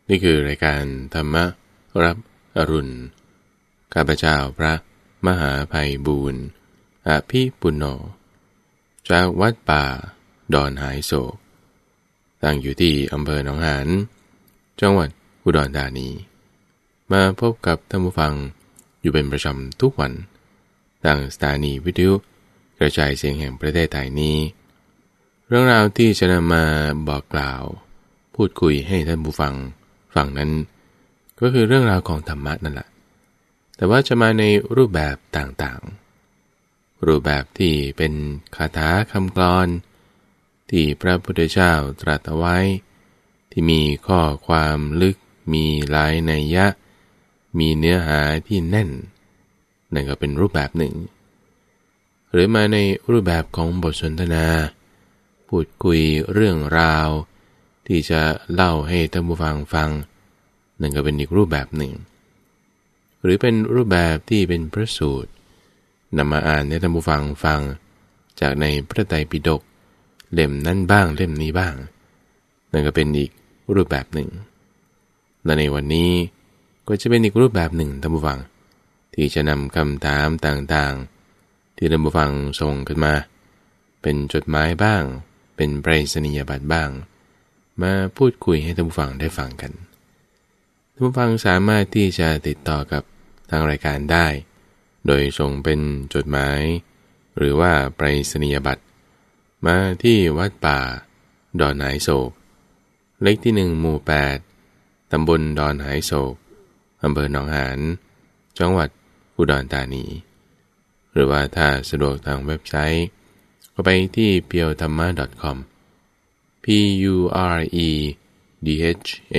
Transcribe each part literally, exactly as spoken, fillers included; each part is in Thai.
นี่คือรายการธรรมรับอรุณข้าพเจ้าพระมหาไพบูลย์อภิปุณโญจากวัดป่าดอนหายโศกตั้งอยู่ที่อำเภอหนองหานจังหวัดอุดรธานีมาพบกับท่านผู้ฟังอยู่เป็นประจำทุกวันทางสถานีวิทยุกระจายเสียงแห่งประเทศไทยนี้เรื่องราวที่จะนำมาบอกกล่าวพูดคุยให้ท่านผู้ฟังฟังนั้นก็คือเรื่องราวของธรรมะนั่นแหละแต่ว่าจะมาในรูปแบบต่างๆรูปแบบที่เป็นคาถาคำกลอนที่พระพุทธเจ้าตรัสเอาไว้ที่มีข้อความลึกมีหลายนัยยะมีเนื้อหาที่แน่นนั่นก็เป็นรูปแบบหนึ่งหรือมาในรูปแบบของบทสนทนาพูดคุยเรื่องราวที่จะเล่าให้ท่านผู้ฟังฟังนั่นก็เป็นอีกรูปแบบหนึ่งหรือเป็นรูปแบบที่เป็นพระสูตรนำมาอ่านให้ท่านผู้ฟังฟังจากในพระไตรปิฎกเล่มนั้นบ้างเล่มนี้บ้างนั่นก็เป็นอีกรูปแบบหนึ่งและในวันนี้ก็จะเป็นอีกรูปแบบหนึ่งท่านผู้ฟังที่จะนำคำถามต่างๆที่ท่านผู้ฟังส่งขึ้นมาเป็นจดหมายบ้างเป็นไปรษณียบัตรบ้างมาพูดคุยให้ท่านผู้ฟังได้ฟังกันท่านผู้ฟังสามารถที่จะติดต่อกับทางรายการได้โดยส่งเป็นจดหมายหรือว่าไปรษณียบัตรมาที่วัดป่าดอนหายโศกเลขที่หนึ่งหมู่แปดตำบลดอนหายโศกอำเภอหนองหานจังหวัดอุดรธานีหรือว่าถ้าสะดวกทางเว็บไซต์ก็ไปที่ เพียวธรรมะ ดอท คอม p u r e d h a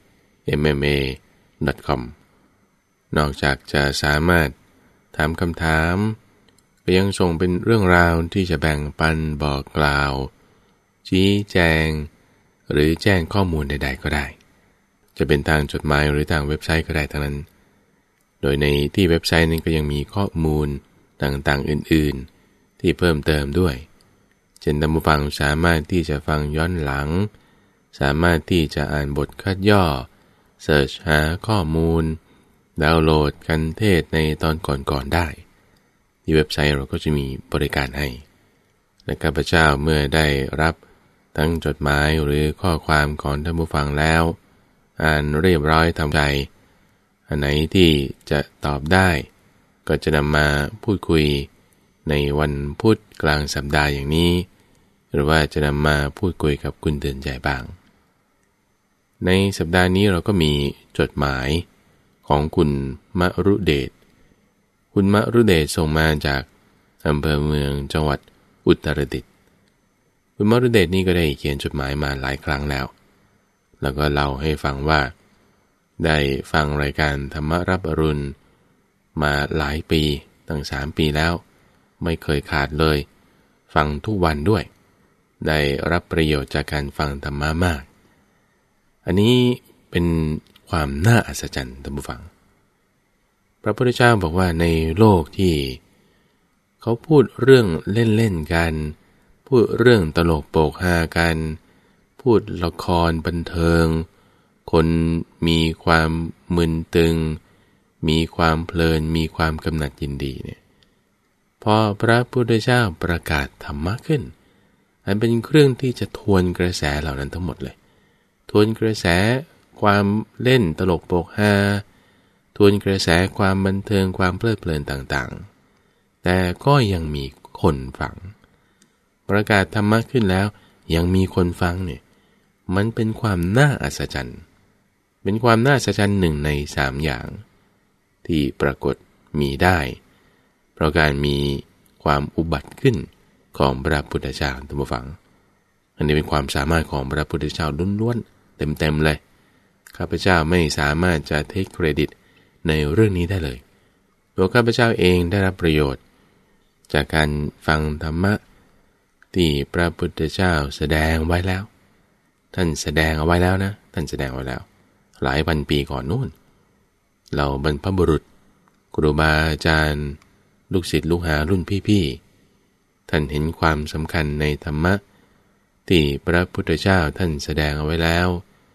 m m a ดอท คอม นอกจากจะสามารถถามคำถามก็ยังส่งเป็นเรื่องราวที่จะแบ่งปันบอกกล่าวชี้แจงหรือแจ้งข้อมูลใดๆก็ได้จะเป็นทางจดหมายหรือทางเว็บไซต์ก็ได้ทั้งนั้นโดยในที่เว็บไซต์นั้นก็ยังมีข้อมูลต่างๆอื่นๆที่เพิ่มเติมด้วยเช่นท่านผู้ฟังสามารถที่จะฟังย้อนหลังสามารถที่จะอ่านบทคัดย่อเสิร์ชหาข้อมูลดาวน์โหลดกันเทศในตอนก่อนๆได้ที่เว็บไซต์เราก็จะมีบริการให้และข้าพเจ้าเมื่อได้รับทั้งจดหมายหรือข้อความของท่านผู้ฟังแล้วอ่านเรียบร้อยทำใจอันไหนที่จะตอบได้ก็จะนำมาพูดคุยในวันพุธกลางสัปดาห์อย่างนี้หรือว่าจะนำมาพูดคุยกับคุณเตือนใจบ้างในสัปดาห์นี้เราก็มีจดหมายของคุณมรุเดชคุณมรุเดชส่งมาจากอำเภอเมืองจังหวัดอุตรดิตถ์คุณมรุเดชนี่ก็ได้เขียนจดหมายมาหลายครั้งแล้วแล้วก็เล่าให้ฟังว่าได้ฟังรายการธรรมรับอรุณมาหลายปีตั้งสามปีแล้วไม่เคยขาดเลยฟังทุกวันด้วยได้รับประโยชน์จากการฟังธรรมะมากอันนี้เป็นความน่าอัศจรรย์ท่านผู้ฟังพระพุทธเจ้าบอกว่าในโลกที่เขาพูดเรื่องเล่นๆกันพูดเรื่องตลกโปกฮากันพูดละครบันเทิงคนมีความมึนตึงมีความเพลินมีความกำหนัดยินดีเนี่ยพอพระพุทธเจ้าประกาศธรรมะขึ้นอันเป็นเครื่องที่จะทวนกระแสเหล่านั้นทั้งหมดเลยทวนกระแสความเล่นตลกโปกฮาทวนกระแสความบันเทิงความเพลิดเพลินต่างๆแต่ก็ยังมีคนฟังประกาศธรรมะขึ้นแล้วยังมีคนฟังเนี่ยมันเป็นความน่าอัศจรรย์เป็นความน่าอัศจรรย์หนึ่งในสามอย่างที่ปรากฏมีได้เพราะการมีความอุบัติขึ้นของพระพุทธเจ้าท่านผู้ฟังอันนี้เป็นความสามารถของพระพุทธเจ้าล้วนๆเต็มๆเลยข้าพเจ้าไม่สามารถจะเทคเครดิตในเรื่องนี้ได้เลยตัวข้าพเจ้าเองได้รับประโยชน์จากการฟังธรรมะที่พระพุทธเจ้าแสดงไว้แล้วท่านแสดงเอาไว้แล้วนะท่านแสดงไว้แล้วหลายพันปีก่อนนู่นเราบรรพบุรุษครูบาอาจารย์ลูกศิษย์ลูกหารุ่นพี่ๆท่านเห็นความสำคัญในธรรมะที่พระพุทธเจ้าท่านแสดงเอาไว้แล้ว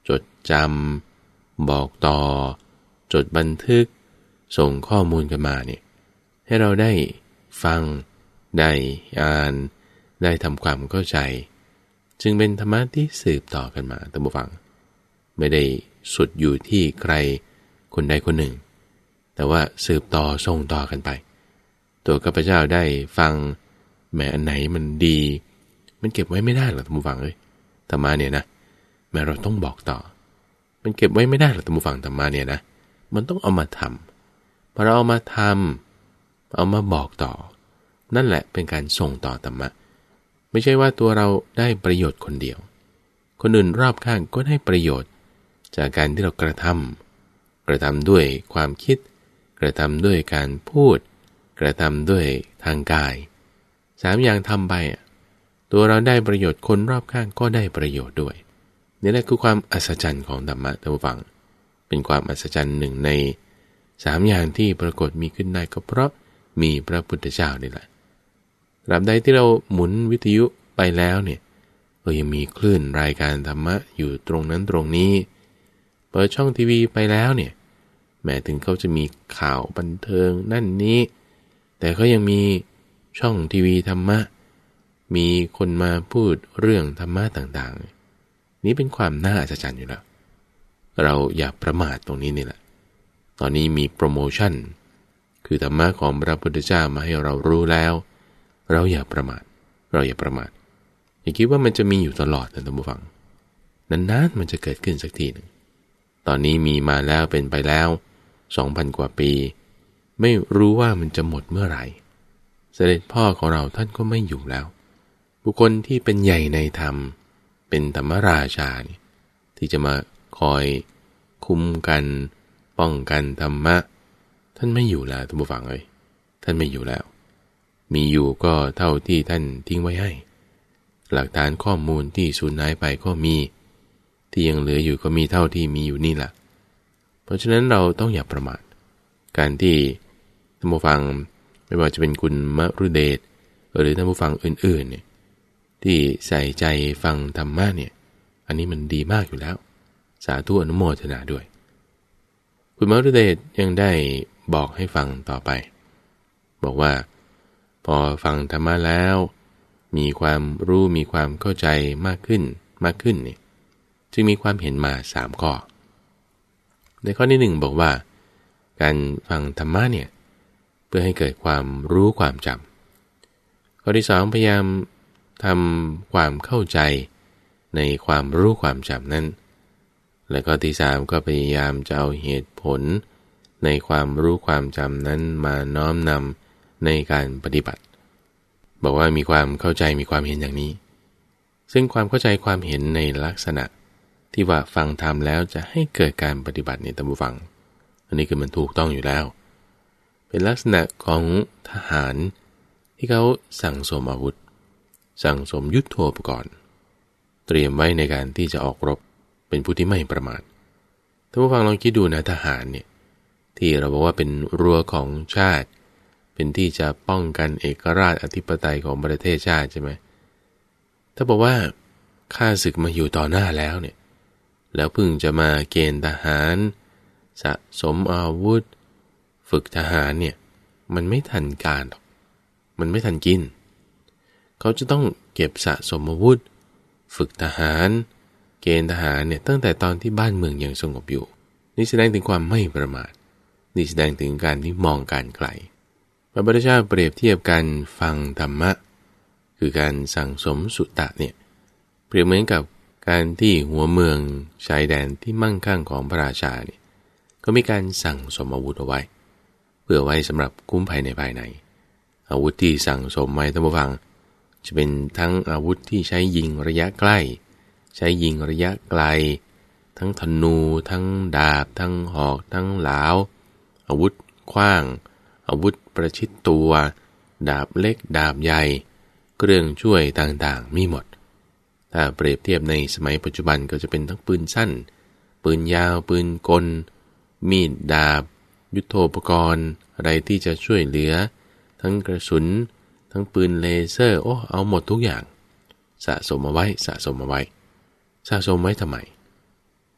จดจำบอกต่อจดบันทึกส่งข้อมูลกันมาเนี่ยให้เราได้ฟังได้อ่านได้ทำความเข้าใจจึงเป็นธรรมะที่สืบต่อกันมาท่านผู้ฟังไม่ได้สุดอยู่ที่ใครคนใดคนหนึ่งแต่ว่าสืบต่อส่งต่อกันไปตัวข้าพเจ้าได้ฟังแม้อันไหนมันดีมันเก็บไว้ไม่ได้หรอกท่านผู้ฟังเอ้ยธรรมะเนี่ยนะแม้เราต้องบอกต่อมันเก็บไว้ไม่ได้หรอกท่านผู้ฟังธรรมะเนี่ยนะมันต้องเอามาทำพอเราเอามาทำเอามาบอกต่อนั่นแหละเป็นการส่งต่อธรรมะไม่ใช่ว่าตัวเราได้ประโยชน์คนเดียวคนอื่นรอบข้างก็ได้ประโยชน์จากการที่เรากระทำกระทำด้วยความคิดกระทำด้วยการพูดกระทำด้วยทางกายสามอย่างทำไปตัวเราได้ประโยชน์คนรอบข้างก็ได้ประโยชน์ด้วยนี่แหละคือความอัศจรรย์ของธรรมะท่านผู้ฟังเป็นความอัศจรรย์หนึ่งในสามอย่างที่ปรากฏมีขึ้นได้ก็เพราะมีพระพุทธเจ้านี่แหละตราบใดที่เราหมุนวิทยุไปแล้วเนี่ยก็ยังมีคลื่นรายการธรรมะอยู่ตรงนั้นตรงนี้เปิดช่องทีวีไปแล้วเนี่ยแม้ถึงเขาจะมีข่าวบันเทิงนั่นนี้แต่ก็ยังมีช่องทีวีธรรมะมีคนมาพูดเรื่องธรรมะต่างๆนี้เป็นความน่าอัศจรรย์อยู่แล้วเราอย่าประมาทตรงนี้นี่แหละตอนนี้มีโปรโมชั่นคือธรรมะของพระพุทธเจ้ามาให้เรารู้แล้วเราอย่าประมาทเราอย่าประมาทอย่าคิดว่ามันจะมีอยู่ตลอดนะท่านผู้ฟังนานๆมันจะเกิดขึ้นสักทีหนึ่งตอนนี้มีมาแล้วเป็นไปแล้ว สองพัน กว่าปีไม่รู้ว่ามันจะหมดเมื่อไหร่เสด็จพ่อของเราท่านก็ไม่อยู่แล้วบุคคลที่เป็นใหญ่ในธรรมเป็นธรรมราชานี่ที่จะมาคอยคุมกันป้องกันธรรมะท่านไม่อยู่แล้วท่านผู้ฟังเอ้ยท่านไม่อยู่แล้วมีอยู่ก็เท่าที่ท่านทิ้งไว้ให้หลักฐานข้อมูลที่สูญหายไปก็มีที่ยังเหลืออยู่ก็มีเท่าที่มีอยู่นี่แหละเพราะฉะนั้นเราต้องอย่าประมาทการที่ท่านผู้ฟังไม่ว่าจะเป็นคุณมฤเดชหรือท่านผู้ฟังอื่นๆเนี่ยที่ใส่ใจฟังธรรมะเนี่ยอันนี้มันดีมากอยู่แล้วสาธุอนุโมทนาด้วยคุณมฤเดชยังได้บอกให้ฟังต่อไปบอกว่าพอฟังธรรมะแล้วมีความรู้มีความเข้าใจมากขึ้นมากขึ้นเนี่ยจึงมีความเห็นมาสามข้อในข้อที่หนึ่งบอกว่าการฟังธรรมะเนี่ยเพื่อให้เกิดความรู้ความจำข้อที่สองพยายามทำความเข้าใจในความรู้ความจำนั้นและข้อที่สามก็พยายามจะเอาเหตุผลในความรู้ความจำนั้นมาน้อมนำในการปฏิบัติบอกว่ามีความเข้าใจมีความเห็นอย่างนี้ซึ่งความเข้าใจความเห็นในลักษณะที่ว่าฟังธรรมแล้วจะให้เกิดการปฏิบัติในท่านผู้ฟังอันนี้คือมันถูกต้องอยู่แล้วเป็นลักษณะของทหารที่เขาสั่งสมอาวุธสั่งสมยุทโธปกรณ์เตรียมไว้ในการที่จะออกรบเป็นผู้ที่ไม่ประมาทท่านผู้ฟังลองคิดดูนะทหารเนี่ยที่เราบอกว่าเป็นรั้วของชาติเป็นที่จะป้องกันเอกราชอธิปไตยของประเทศชาติใช่ไหมถ้าบอกว่าข้าศึกมาอยู่ต่อหน้าแล้วเนี่ยแล้วเพิ่งจะมาเกณฑ์ทหารสะสมอาวุธฝึกทหารเนี่ยมันไม่ทันการหรอกมันไม่ทันกินเขาจะต้องเก็บสะสมอาวุธฝึกทหารเกณฑ์ทหารเนี่ยตั้งแต่ตอนที่บ้านเมืองยังสงบอยู่นี่แสดงถึงความไม่ประมาทนี่แสดงถึงการที่มองการไกลพระพุทธเจ้าเปรียบเทียบการฟังธรรมะคือการสั่งสมสุตตะเนี่ยเปรียบเหมือนกับการที่หัวเมืองชายแดนที่มั่งคั่งของพระราชาเนี่ยก็มีการสั่งสมอาวุธเอาไว้เพื่อไว้สำหรับคุ้มภัยในภายในอาวุธที่สั่งสมไว้ท่านผู้ฟังจะเป็นทั้งอาวุธที่ใช้ยิงระยะใกล้ใช้ยิงระยะไกลทั้งธนูทั้งดาบทั้งหอกทั้งหลาวอาวุธขว้างอาวุธประชิดตัวดาบเล็กดาบใหญ่เครื่องช่วยต่างๆมีหมดถ้าเปรียบเทียบในสมัยปัจจุบันก็จะเป็นทั้งปืนสั้นปืนยาวปืนกลมีดดาบยุทโธปกรณ์อะไรที่จะช่วยเหลือทั้งกระสุนทั้งปืนเลเซอร์โอ้เอาหมดทุกอย่างสะสมเอาไว้สะสมเอาไว้สะสมไว้ทำไม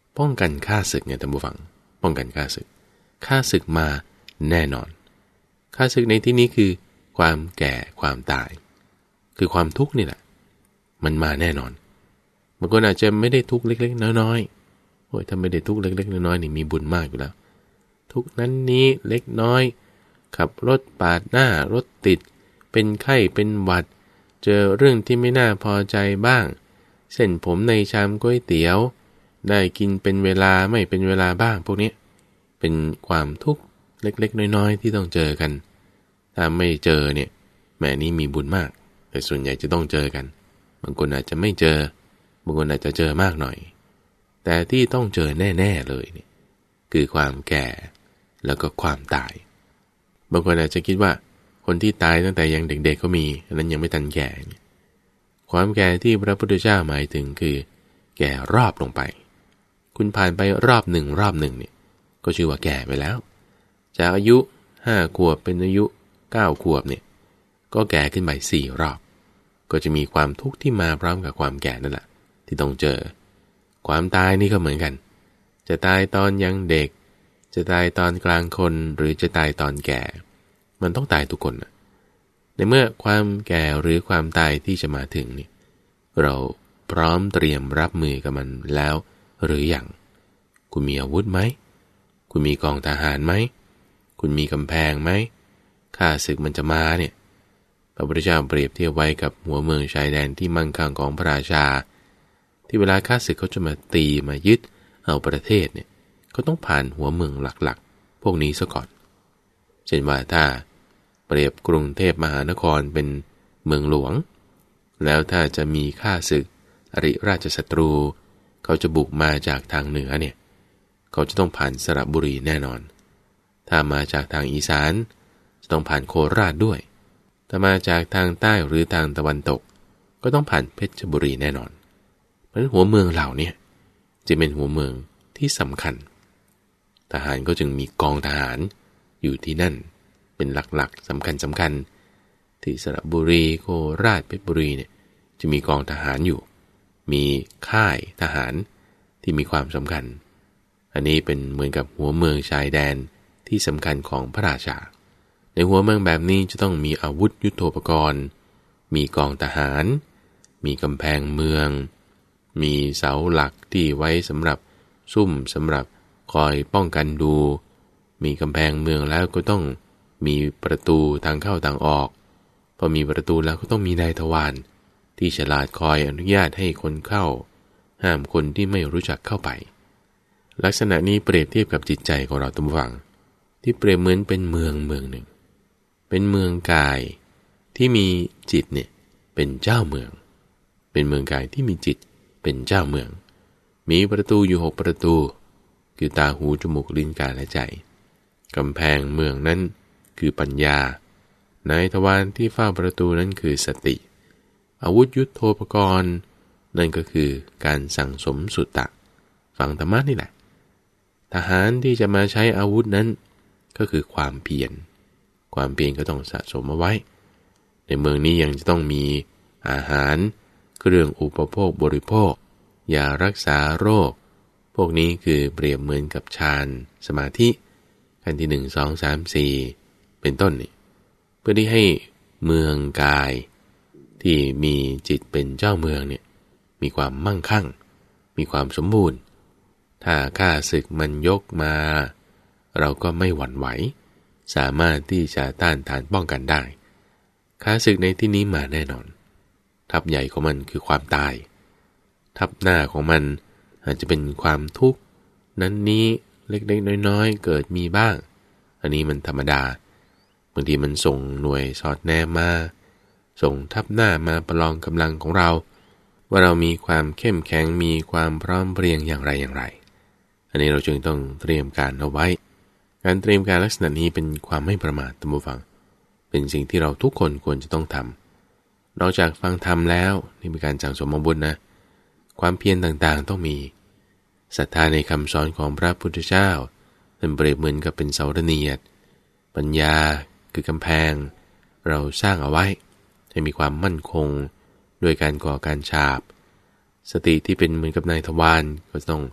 ป้องกันข้าศึกไงท่านผู้ฟังป้องกันข้าศึกข้าศึกมาแน่นอนข้าศึกในที่นี้คือความแก่ความตายคือความทุกข์นี่แหละมันมาแน่นอนบางคนอาจจะไม่ได้ทุกข์เล็กๆน้อยๆโอ้ยถ้าไม่ได้ทุกข์เล็กๆน้อยๆนี่มีบุญมากอยู่แล้วทุกนั้นนี้เล็กน้อยขับรถปาดหน้ารถติดเป็นไข้เป็นหวัดเจอเรื่องที่ไม่น่าพอใจบ้างเส้นผมในชามก๋วยเตี๋ยวได้กินเป็นเวลาไม่เป็นเวลาบ้างพวกนี้เป็นความทุกข์เล็กๆน้อยๆที่ต้องเจอกันถ้าไม่เจอเนี่ยแม่นี้มีบุญมากแต่ส่วนใหญ่จะต้องเจอกันบางคนอาจจะไม่เจอบางคนอาจจะเจอมากหน่อยแต่ที่ต้องเจอแน่ๆเลยเนี่ยคือความแก่แล้วก็ความตายบางคนอาจจะคิดว่าคนที่ตายตั้งแต่ยังเด็กๆก็มีอันนั้นยังไม่ทันแก่ความแก่ที่พระพุทธเจ้าหมายถึงคือแก่รอบลงไปคุณผ่านไปรอบหนึ่งรอบหนึ่งเนี่ยก็ชื่อว่าแก่ไปแล้วจากอายุห้าขวบเป็นอายุเก้าขวบเนี่ยก็แก่ขึ้นไปสี่รอบก็จะมีความทุกข์ที่มาพร้อมกับความแก่นั่นแหละที่ต้องเจอความตายนี่ก็เหมือนกันจะตายตอนยังเด็กจะตายตอนกลางคนหรือจะตายตอนแก่มันต้องตายทุกคนนะในเมื่อความแก่หรือความตายที่จะมาถึงนี่เราพร้อมเตรียมรับมือกับมันแล้วหรือยังคุณมีอาวุธไหมคุณมีกองทหารไหมคุณมีกำแพงไหมข้าศึกมันจะมาเนี่ยพระพุทธเจ้าเปรียบเทียบไว้กับหัวเมืองชายแดนที่มั่งคั่งของพระราชาที่เวลาข้าศึกเขาจะมาตีมายึดเอาประเทศเนี่ยเขาต้องผ่านหัวเมืองหลักๆพวกนี้ซะก่อนเช่นว่าถ้าเปรียบกรุงเทพมหานครเป็นเมืองหลวงแล้วถ้าจะมีข้าศึกอริราชศัตรูเขาจะบุกมาจากทางเหนือเนี่ยเขาจะต้องผ่านสระบุรีแน่นอนถ้ามาจากทางอีสานจะต้องผ่านโคราชด้วยถ้ามาจากทางใต้หรือทางตะวันตกก็ต้องผ่านเพชรบุรีแน่นอนเพราะฉะนั้นหัวเมืองเหล่านี้จะเป็นหัวเมืองที่สำคัญทหารก็จึงมีกองทหารอยู่ที่นั่นเป็นหลักๆสำคัญสำคัญที่สระบุรีโคราชเพชรบุรีเนี่ยจะมีกองทหารอยู่มีค่ายทหารที่มีความสำคัญอันนี้เป็นเหมือนกับหัวเมืองชายแดนที่สำคัญของพระราชาในหัวเมืองแบบนี้จะต้องมีอาวุธยุทโธปกรณ์มีกองทหารมีกำแพงเมืองมีเสาหลักที่ไว้สำหรับซุ่มสำหรับคอยป้องกันดูมีกำแพงเมืองแล้วก็ต้องมีประตูทางเข้าทางออกพอมีประตูแล้วก็ต้องมีนายทวารที่ฉลาดคอยอนุญาตให้คนเข้าห้ามคนที่ไม่รู้จักเข้าไปลักษณะนี้เปรียบเทียบกับจิตใจของเราทุกฝั่งที่เปรียบเหมือนเป็นเมืองเมืองหนึ่งเป็นเมืองกายที่มีจิตเนี่ยเป็นเจ้าเมืองเป็นเมืองกายที่มีจิตเป็นเจ้าเมืองมีประตูอยู่หกประตูคือตาหูจมูกลิ้นกายและใจกำแพงเมืองนั้นคือปัญญานายทวารที่เฝ้าประตูนั้นคือสติอาวุธยุทโธปกรณ์นั่นก็คือการสั่งสมสุตตะฟังธรรมะนี่แหละทหารที่จะมาใช้อาวุธนั้นก็คือความเพียรความเพียรก็ต้องสะสมเอาไว้ในเมืองนี้ยังจะต้องมีอาหารเครื่องอุปโภคบริโภคยารักษาโรคพวกนี้คือเปรียบเหมือนกับฌานสมาธิขั้นที่หนึ่ง สอง สาม สี่เป็นต้นนี่เพื่อที่ให้เมืองกายที่มีจิตเป็นเจ้าเมืองเนี่ยมีความมั่งคั่งมีความสมบูรณ์ถ้าข้าศึกมันยกมาเราก็ไม่หวั่นไหวสามารถที่จะต้านทานป้องกันได้ข้าศึกในที่นี้มาแน่นอนทัพใหญ่ของมันคือความตายทัพหน้าของมันอาจจะเป็นความทุกข์นั้นนี้เล็กๆน้อยๆเกิดมีบ้างอันนี้มันธรรมดาบางทีมันส่งหน่วยสอดแนมมาส่งทัพหน้ามาประลองกำลังของเราว่าเรามีความเข้มแข็งมีความพร้อมเพรียงอย่างไรอย่างไรอันนี้เราจึงต้องเตรียมการเอาไว้การเตรียมการลักษณะนี้เป็นความไม่ประมาทท่านผู้ฟังเป็นสิ่งที่เราทุกคนควรจะต้องทำนอกจากฟังธรรมแล้วนี่เป็นการสั่งสมบุญนะความเพียรต่างๆต้องมีศรัทธาในคำสอนของพระพุทธเจ้าเป็นเปรียบเหมือนกับเป็นเสาระเนียดปัญญาคือกำแพงเราสร้างเอาไว้ให้มีความมั่นคงด้วยการก่อการฉาบสติที่เป็นเหมือนกับนายทวารก็ต้อง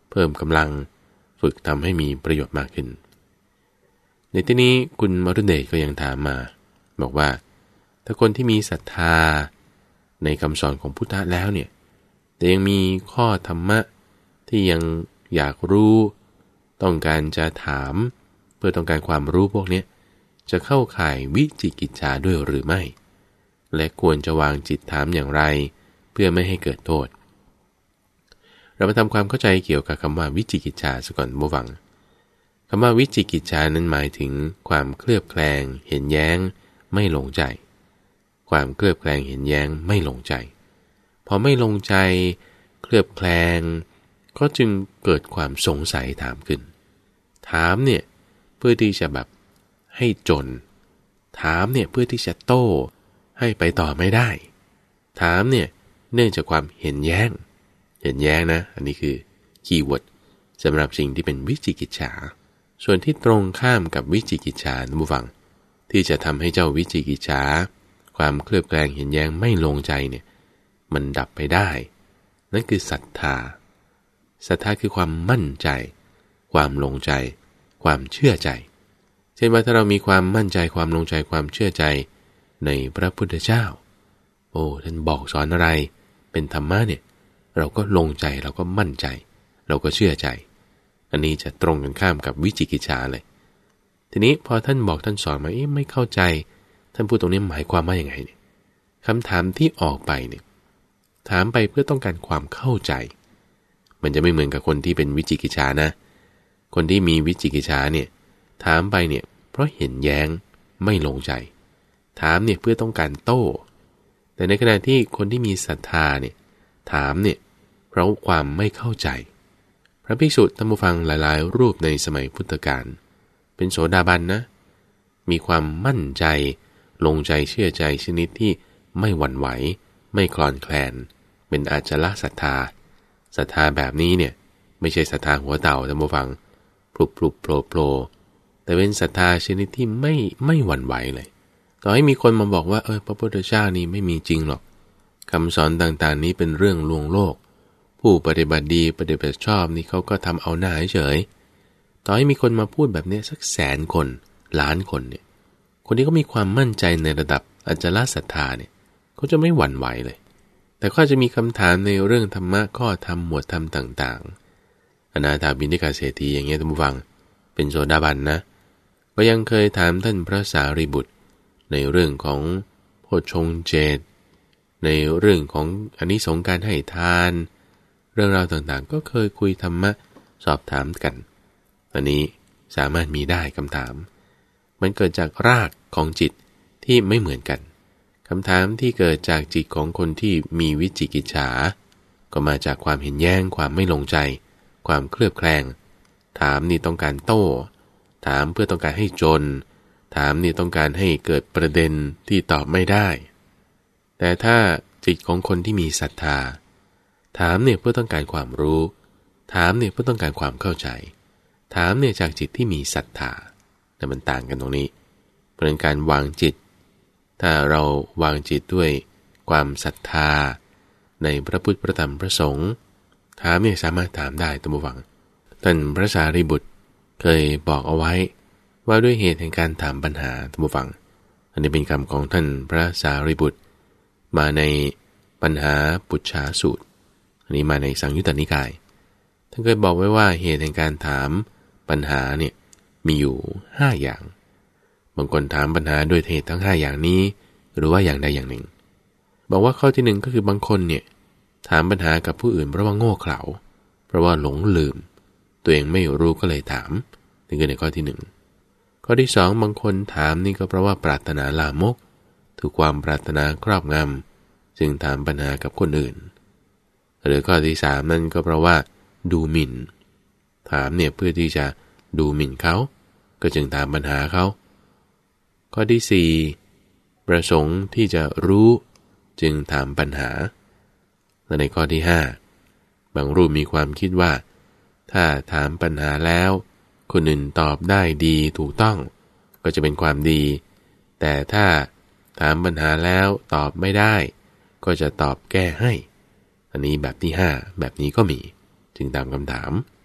เพิ่มกำลังฝึกทำให้มีประโยชน์มากขึ้นในที่นี้คุณมรุเดชก็ยังถามมาบอกว่าถ้าคนที่มีศรัทธาในคำสอนของพุทธะแล้วเนี่ยแต่ยังมีข้อธรรมะที่ยังอยากรู้ต้องการจะถามเพื่อต้องการความรู้พวกนี้จะเข้าข่ายวิจิกิจฉาด้วยหรือไม่และควรจะวางจิตถามอย่างไรเพื่อไม่ให้เกิดโทษเรามาทำความเข้าใจเกี่ยวกับคำว่าวิจิกิจฉาสักก่อนบ่ฟังคำว่าวิจิกิจฉานั้นหมายถึงความเคลือบแคลงเห็นแย้งไม่ลงใจความเคลือบแคลงเห็นแย้งไม่ลงใจพอไม่ลงใจเคลือบแคลงก็จึงเกิดความสงสัยถามขึ้นถามเนี่ยเพื่อที่จะแบบให้จนถามเนี่ยเพื่อที่จะโต้ให้ไปต่อไม่ได้ถามเนี่ยเนื่องจากความเห็นแย้งเห็นแย้งนะอันนี้คือคีย์เวิร์ดสำหรับสิ่งที่เป็นวิจิกิจฉาส่วนที่ตรงข้ามกับวิจิกิจฉาท่านผู้ฟังที่จะทำให้เจ้าวิจิกิจฉาความเคลือบแคลงเห็นแย้งไม่ลงใจเนี่ยมันดับไปได้นั่นคือศรัทธาศรัทธาคือความมั่นใจความลงใจความเชื่อใจเช่นว่าถ้าเรามีความมั่นใจความลงใจความเชื่อใจในพระพุทธเจ้าโอ้ท่านบอกสอนอะไรเป็นธรรมะเนี่ยเราก็ลงใจเราก็มั่นใจเราก็เชื่อใจอันนี้จะตรงกันข้ามกับวิจิกิจฉาเลยทีนี้พอท่านบอกท่านสอนมาไม่เข้าใจท่านพูดตรงนี้หมายความว่าอย่างไงเนี่ยคำถามที่ออกไปเนี่ยถามไปเพื่อต้องการความเข้าใจมันจะไม่เหมือนกับคนที่เป็นวิจิกิจฉานะคนที่มีวิจิกิจฉาเนี่ยถามไปเนี่ยเพราะเห็นแย้งไม่ลงใจถามเนี่ยเพื่อต้องการโต้แต่ในขณะที่คนที่มีศรัทธาเนี่ยถามเนี่ยเพราะความไม่เข้าใจพระภิกษุท่านผู้ฟังหลายๆรูปในสมัยพุทธกาลเป็นโสดาบันนะมีความมั่นใจลงใจเชื่อใจชนิดที่ไม่หวั่นไหวไม่คลอนแคลนเป็นอาจละศรัทธาศรัทธาแบบนี้เนี่ยไม่ใช่ศรัทธาหัวเต่าท่านผู้ฟังปลุกปลุกโผล่โผล่แต่เป็นศรัทธาชนิดที่ไม่ไม่หวั่นไหวเลยต่อให้มีคนมาบอกว่าเออพระพุทธเจ้านี่ไม่มีจริงหรอกคำสอนต่างๆนี้เป็นเรื่องลวงโลกผู้ปฏิบัติดีปฏิบัติชอบนี่เขาก็ทำเอาหน้าเฉยต่อให้มีคนมาพูดแบบนี้สักแสนคนล้านคนเนี่ยคนที่เขามีความมั่นใจในระดับอจละศรัทธาเนี่ยเขาจะไม่หวั่นไหวเลยแต่ก็จะมีคำถามในเรื่องธรรมะข้อธรรมหมวดธรรมต่างๆอนาถาบิณฑิกาเศรษฐีอย่างเงี้ยท่านผู้ฟังเป็นโสดาบันนะก็ยังเคยถามท่านพระสารีบุตรในเรื่องของโพชฌงค์เจ็ดในเรื่องของอานิสงส์การให้ทานเรื่องราวต่างๆก็เคยคุยธรรมะสอบถามกันอันนี้สามารถมีได้คำถามมันเกิดจากรากของจิตที่ไม่เหมือนกันคำถามที่เกิดจากจิตของคนที่มีวิจิกิจฉาก็มาจากความเห็นแย้งความไม่ลงใจความเคลือบแคลงถามนี่ต้องการโต้ถามเพื่อต้องการให้จนถามนี่ต้องการให้เกิดประเด็นที่ตอบไม่ได้แต่ถ้าจิตของคนที่มีศรัทธาถามเนี่ยเพื่อต้องการความรู้ถามเนี่ยเพื่อต้องการความเข้าใจถามเนี่ยจากจิตที่มีศรัทธาแต่มันต่างกันตรงนี้เพราะการวางจิตถ้าเราวางจิตด้วยความศรัทธาในพระพุทธพระธรรมพระสงฆ์ถามเนี่ยสามารถถามได้ตามฟังท่านพระสารีบุตรเคยบอกเอาไว้ว่าด้วยเหตุแห่งการถามปัญหาตามฟังอันนี้เป็นคำของท่านพระสารีบุตรมาในปัญหาปุจฉาสูตรอันนี้มาในสังยุตตนิกายท่านเคยบอกไว้ว่าเหตุแห่งการถามปัญหาเนี่ยมีอยู่ห้าอย่างบางคนถามปัญหาด้วยเหตุทั้งห้าอย่างนี้หรือว่าอย่างใดอย่างหนึ่งบอกว่าข้อที่หนึ่งก็คือบางคนเนี่ยถามปัญหากับผู้อื่นเพราะว่าโง่เขลาเพราะว่าหลงลืมตัวเองไม่รู้ก็เลยถามนี่คือในข้อที่หนึ่งข้อที่สองบางคนถามนี่ก็เพราะว่าปรารถนาลามกถูกความปรารถนาครอบงำจึงถามปัญหากับคนอื่นหรือข้อที่สามนั่นก็เพราะว่าดูหมิ่นถามเนี่ยเพื่อที่จะดูหมิ่นเขาก็จึงถามปัญหาเขาข้อที่สี่ประสงค์ที่จะรู้จึงถามปัญหาและในข้อที่ห้าบางรูปมีความคิดว่าถ้าถามปัญหาแล้วคนอื่นตอบได้ดีถูกต้องก็จะเป็นความดีแต่ถ้าถามปัญหาแล้วตอบไม่ได้ก็จะตอบแก้ให้อันนี้แบบที่ห้าแบบนี้ก็มีจึงตามคำถาม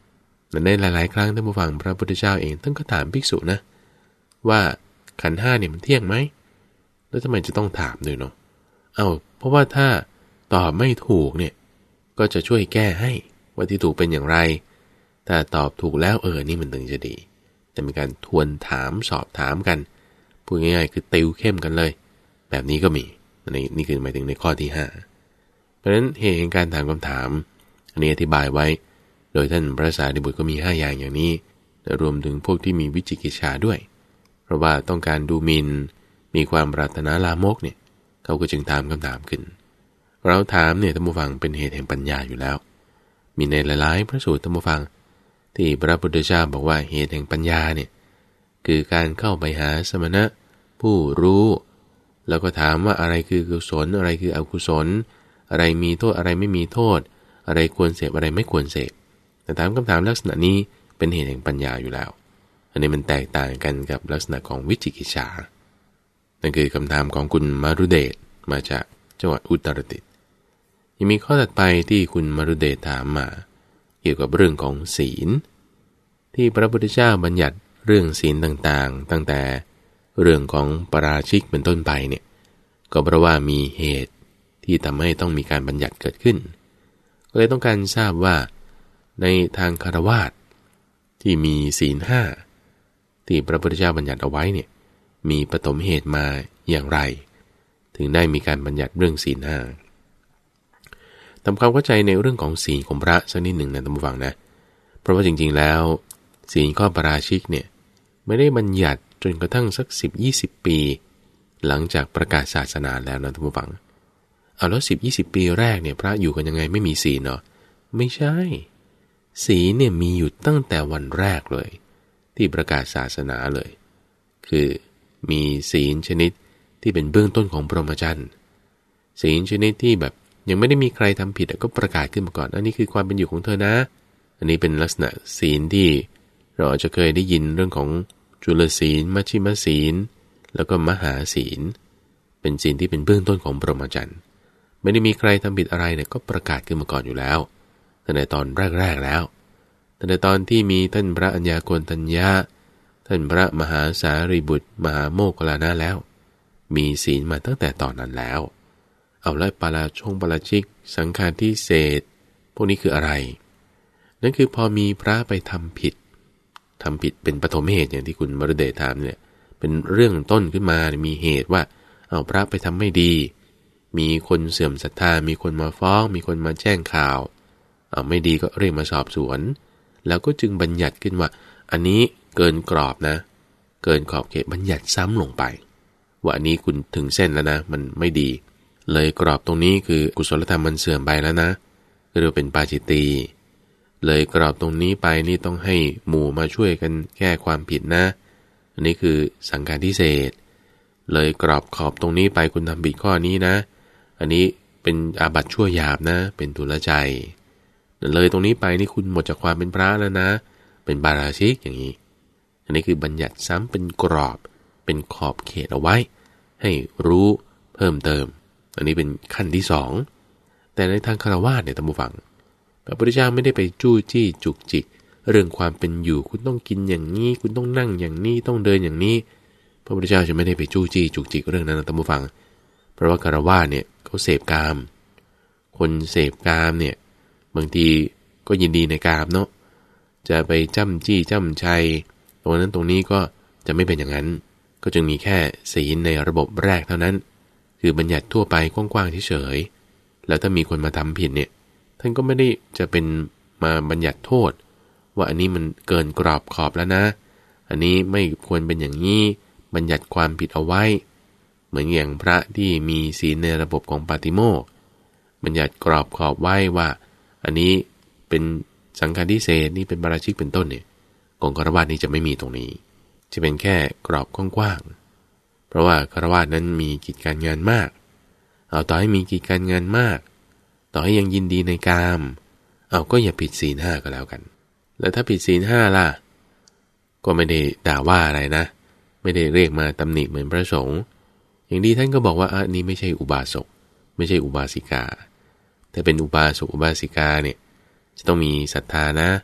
แต่ในหลายๆครั้งท่านผู้ฟังพระพุทธเจ้าเองท่านก็ถามภิกษุนะว่าขันธ์ห้าเนี่ยมันเที่ยงไหมแล้วทำไมจะต้องถามด้วยเนาะเอาเพราะว่าถ้าตอบไม่ถูกเนี่ยก็จะช่วยแก้ให้ว่าที่ถูกเป็นอย่างไรถ้าตอบถูกแล้วเออนี่มันถึงจะดีแต่มีการทวนถามสอบถามกันพูดง่ายๆคือติวเข้มกันเลยแบบนี้ก็มีในนี่คือหมายถึงในข้อที่ห้าเพราะฉะนั้นเหตุแห่งการถามคำถามอันนี้อธิบายไว้โดยท่านพระสารีบุตรก็มีห้าอย่างอย่างนี้รวมถึงพวกที่มีวิจิกิจฉาด้วยเพราะว่าต้องการดูหมิ่นมีความปรารถนาลามกเนี่ยเขาก็จึงถามคำถามขึ้นเราถามเนี่ยท่านผู้ฟังเป็นเหตุแห่งปัญญาอยู่แล้วมีในหลายๆพระสูตรท่านผู้ฟังที่พระพุทธเจ้าบอกว่าเหตุแห่งปัญญาเนี่ยคือการเข้าไปหาสมณะผู้รู้แล้วก็ถามว่าอะไรคือกุศลอะไรคืออกุศลอะไรมีโทษอะไรไม่มีโทษอะไรควรเสพอะไรไม่ควรเสพแต่ถามคำถามลักษณะนี้เป็นเหตุแห่งปัญญาอยู่แล้วอันนี้มันแตกต่างกันกับลักษณะของวิจิกิจฉานั่นคือคำถามของคุณมารุเดชมาจากจังหวัดอุตรดิตถ์ยังมีข้อถัดไปที่คุณมารุเดชถามมาเกี่ยวกับเรื่องของศีลที่พระพุทธเจ้าบัญญัติเรื่องศีลต่างๆตั้งแต่เรื่องของปาราชิกเป็นต้นไปเนี่ยก็เพราะว่ามีเหตุที่ทำให้ต้องมีการบัญญัติเกิดขึ้นก็เลยต้องการทราบว่าในทางคฤหัสถ์ที่มีศีลห้าที่พระพุทธเจ้าบัญญัติเอาไว้เนี่ยมีปฐมเหตุมาอย่างไรถึงได้มีการบัญญัติเรื่องศีลห้าทำความเข้าใจในเรื่องของศีลของพระสักนิดหนึ่งนะท่านผู้ฟังนะเพราะว่าจริงๆแล้วศีลข้อปาราชิกเนี่ยไม่ได้บัญญัติจนกระทั่งสัก สิบถึงยี่สิบ ปีหลังจากประกาศศาสนาแล้วนะท่านผู้ฟังเอาแล้ว สิบถึงยี่สิบ ปีแรกเนี่ยพระอยู่กันยังไงไม่มีศีลเนาะไม่ใช่ศีลเนี่ยมีอยู่ตั้งแต่วันแรกเลยที่ประกาศศาสนาเลยคือมีศีลชนิดที่เป็นเบื้องต้นของพรหมจรรย์ศีลชนิดที่แบบยังไม่ได้มีใครทำผิดก็ประกาศขึ้นมาก่อนอันนี้คือความเป็นอยู่ของเธอนะอันนี้เป็นลักษณะศีลที่เราจะเคยได้ยินเรื่องของจุลศีลมัชฌิมศีลแล้วก็มหาศีลเป็นศีลที่เป็นเบื้องต้นของพรหมจรรย์ไม่ได้มีใครทำผิดอะไรเนี่ยก็ประกาศขึ้นมาก่อนอยู่แล้วตั้งแต่ตอนแรกๆแล้วตั้งแต่ตอนที่มีท่านพระอัญญาโกณทัญญะท่านพระมหาสารีบุตรมหาโมคคัลลานะแล้วมีศีลมาตั้งแต่ตอนนั้นแล้วเอาแล้วปาราชงปาราชิกสังฆาทิเศษพวกนี้คืออะไรนั่นคือพอมีพระไปทำผิดทำผิดเป็นปฐมเหตุอย่างที่คุณมฤเดชถามเนี่ยเป็นเรื่องต้นขึ้นมามีเหตุว่าเอาพระไปทำไม่ดีมีคนเสื่อมศรัทธามีคนมาฟ้องมีคนมาแจ้งข่าวเอาไม่ดีก็เรียกมาสอบสวนแล้วก็จึงบัญญัติขึ้นว่าอันนี้เกินกรอบนะเกินขอบเขตบัญญัติซ้ำลงไปว่าอันนี้คุณถึงเส้นแล้วนะมันไม่ดีเลยกรอบตรงนี้คือกุศลธรรมมันเสื่อมไปแล้วนะเรียกเป็นปาจิตตีเลยกรอบตรงนี้ไปนี่ต้องให้หมู่มาช่วยกันแก้ความผิดนะอันนี้คือสังฆาทิเศษเลยกรอบขอบตรงนี้ไปคุณทำผิดข้อนี้นะอันนี้เป็นอาบัติชั่วหยาบนะเป็นทุลใจเลยตรงนี้ไปนี่คุณหมดจากความเป็นพระแล้วนะเป็นปาราชิกอย่างนี้อันนี้คือบัญญัติซ้ำเป็นกรอบเป็นขอบเขตเอาไว้ให้รู้เพิ่มเติมอันนี้เป็นขั้นที่สองแต่ในทางฆราวาสเนี่ยท่านผู้ฟังพระพุทธเจ้าไม่ได้ไปจู้จี้จุกจิกเรื่องความเป็นอยู่คุณต้องกินอย่างนี้คุณต้องนั่งอย่างนี้ต้องเดินอย่างนี้พระพุทธเจ้าจะไม่ได้ไปจู้จี้จุกจิกเรื่องนั้นนะท่านผู้ฟังเพราะว่าฆราวาสเนี่ยเขาเสพกามคนเสพกามเนี่ยบางทีก็ยินดีในกามเนาะจะไปจ้ำจี้จ้ำชัยตรงนั้นตรงนี้ก็จะไม่เป็นอย่างนั้นก็จึงมีแค่ศีลในระบบแรกเท่านั้นคือบัญญัติทั่วไปกว้างๆเฉยๆแล้วถ้ามีคนมาทำผิดเนี่ยท่านก็ไม่ได้จะเป็นมาบัญญัติโทษว่าอันนี้มันเกินกรอบขอบแล้วนะอันนี้ไม่ควรเป็นอย่างนี้บัญญัติความผิดเอาไว้เหมือนอย่างพระที่มีศีลในระบบของปาติโมกข์บัญญัติกรอบขอบไว้ว่าอันนี้เป็นสังฆาทิเศษนี่เป็นปาราชิกเป็นต้นเนี่ยของฆราวาสนี้จะไม่มีตรงนี้จะเป็นแค่กรอบกว้างๆเพราะว่าฆราวาสนั้นมีกิจการงานมากเอาต่อให้มีกิจการงานมากต่อให้ยังยินดีในกามเอาก็อย่าผิดศีลห้าก็แล้วกันแล้วถ้าผิดศีลห้าล่ะก็ไม่ได้ด่าว่าอะไรนะไม่ได้เรียกมาตำหนิเหมือนพระสงฆ์อย่างดีท่านก็บอกว่าอันนี้ไม่ใช่อุบาสกไม่ใช่อุบาสิกาแต่เป็นอุบาสกอุบาสิกาเนี่ยจะต้องมีศรัทธานะ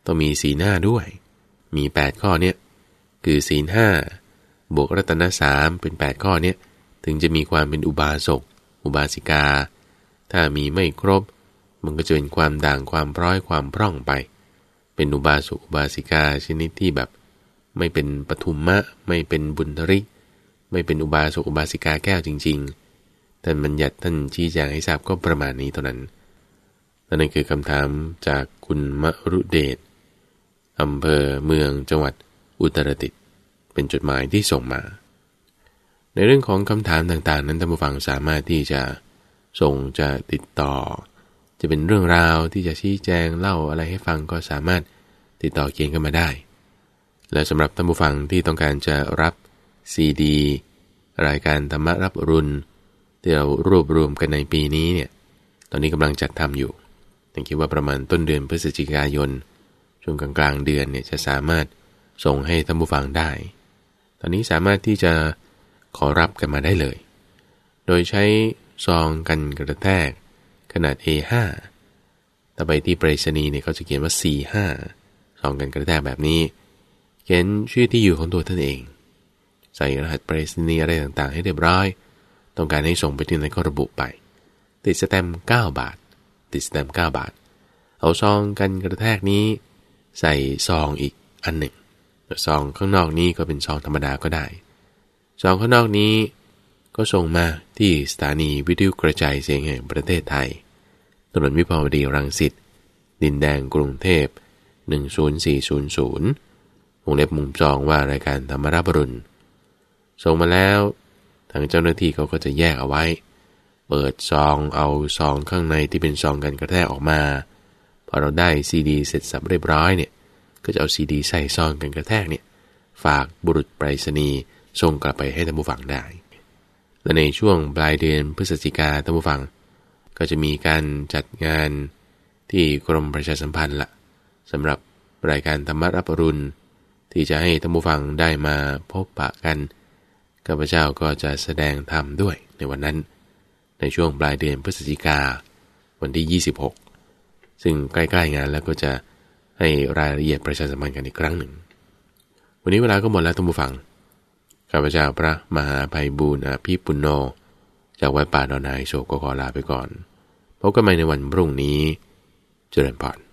ต้องมีศีลห้าด้วยมีแปดข้อเนี่ยคือศีลห้าบวกรัตนสามเป็นแปดข้อเนี่ยถึงจะมีความเป็นอุบาสกอุบาสิกาถ้ามีไม่ครบมันก็จะเป็นความด่างความพร้อยความพร่องไปเป็นอุบาสกอุบาสิกาชนิดที่แบบไม่เป็นปฐุมมะไม่เป็นบุญทริกไม่เป็นอุบาสกอุบาสิกาแก้วจริงๆท่านบัญญัติท่านชี้แจงให้ทราบก็ประมาณนี้เท่านั้นนั่นคือคำถามจากคุณมรุเดชอำเภอเมืองจังหวัดอุตรดิตถ์เป็นจดหมายที่ส่งมาในเรื่องของคำถามต่างๆนั้นท่านผู้ฟังสามารถที่จะส่งจะติดต่อจะเป็นเรื่องราวที่จะชี้แจงเล่าอะไรให้ฟังก็สามารถติดต่อเขียนกันมาได้และสำหรับท่านผู้ฟังที่ต้องการจะรับซีดีรายการธรรมะรับอรุณที่เรารวบรวมกันในปีนี้เนี่ยตอนนี้กำลังจัดทำอยู่ผมคิดว่าประมาณต้นเดือนพฤศจิกายนช่วงกลางๆเดือนเนี่ยจะสามารถส่งให้ท่านผู้ฟังได้ตอนนี้สามารถที่จะขอรับกันมาได้เลยโดยใช้ซองกันกระแทกขนาด เอ ห้า ถ้าไปที่ไปรษณีย์เนี่ยเขาจะเขียนว่า ซี ห้า ซองกันกระแทกแบบนี้เขียนชื่อที่อยู่ของตัวท่านเองใส่รหัสไปรษณีย์อะไรต่างๆให้เรียบร้อยต้องการให้ส่งไปที่ไหนก็ระบุไปติดสแตมป์เก้าบาทติดสแตมป์เก้าบาทเอาซองกันกระแทกนี้ใส่ซองอีกอันหนึ่งซองข้างนอกนี้ก็เป็นซองธรรมดาก็ได้ซองข้างนอกนี้ก็ส่งมาที่สถานีวิทยุกระจายเสียงแห่งประเทศไทยถนนวิภาวดีรังสิตดินแดงกรุงเทพหนึ่งศูนย์สี่ศูนย์ศูนย์วงเล็บมุมซองว่ารายการธรรมรับอรุณส่งมาแล้วทางเจ้าหน้าที่เขาก็จะแยกเอาไว้เปิดซองเอาซองข้างในที่เป็นซองกันกระแทกออกมาพอเราได้ซีดีเสร็จสับเรียบร้อยเนี่ยก็จะเอาซีดีใส่ซองกันกระแทกเนี่ยฝากบุรุษไปรษณีย์ส่งกลับไปให้ท่านผู้ฟังได้และในช่วงปลายเดือนพฤศจิกาท่านผู้ฟังก็จะมีการจัดงานที่กรมประชาสัมพันธ์ละสำหรับรายการธรรมรับอรุณที่จะให้ท่านผู้ฟังได้มาพบปะกันข้าพเจ้าก็จะแสดงธรรมด้วยในวันนั้นในช่วงปลายเดือนพฤศจิกาวันที่ยี่สิบหกซึ่งใกล้ๆงานแล้วก็จะให้รายละเอียดประชาสัมพันธ์กันอีกครั้งหนึ่งวันนี้เวลาก็หมดแล้วท่านผู้ฟังข้าพเจ้าพระมหาไพบูลย์อภิปุณโญจากวัดป่าดอนไฮโศกก็ขอลาไปก่อนพบกันใหม่ในวันพรุ่งนี้เจริญพร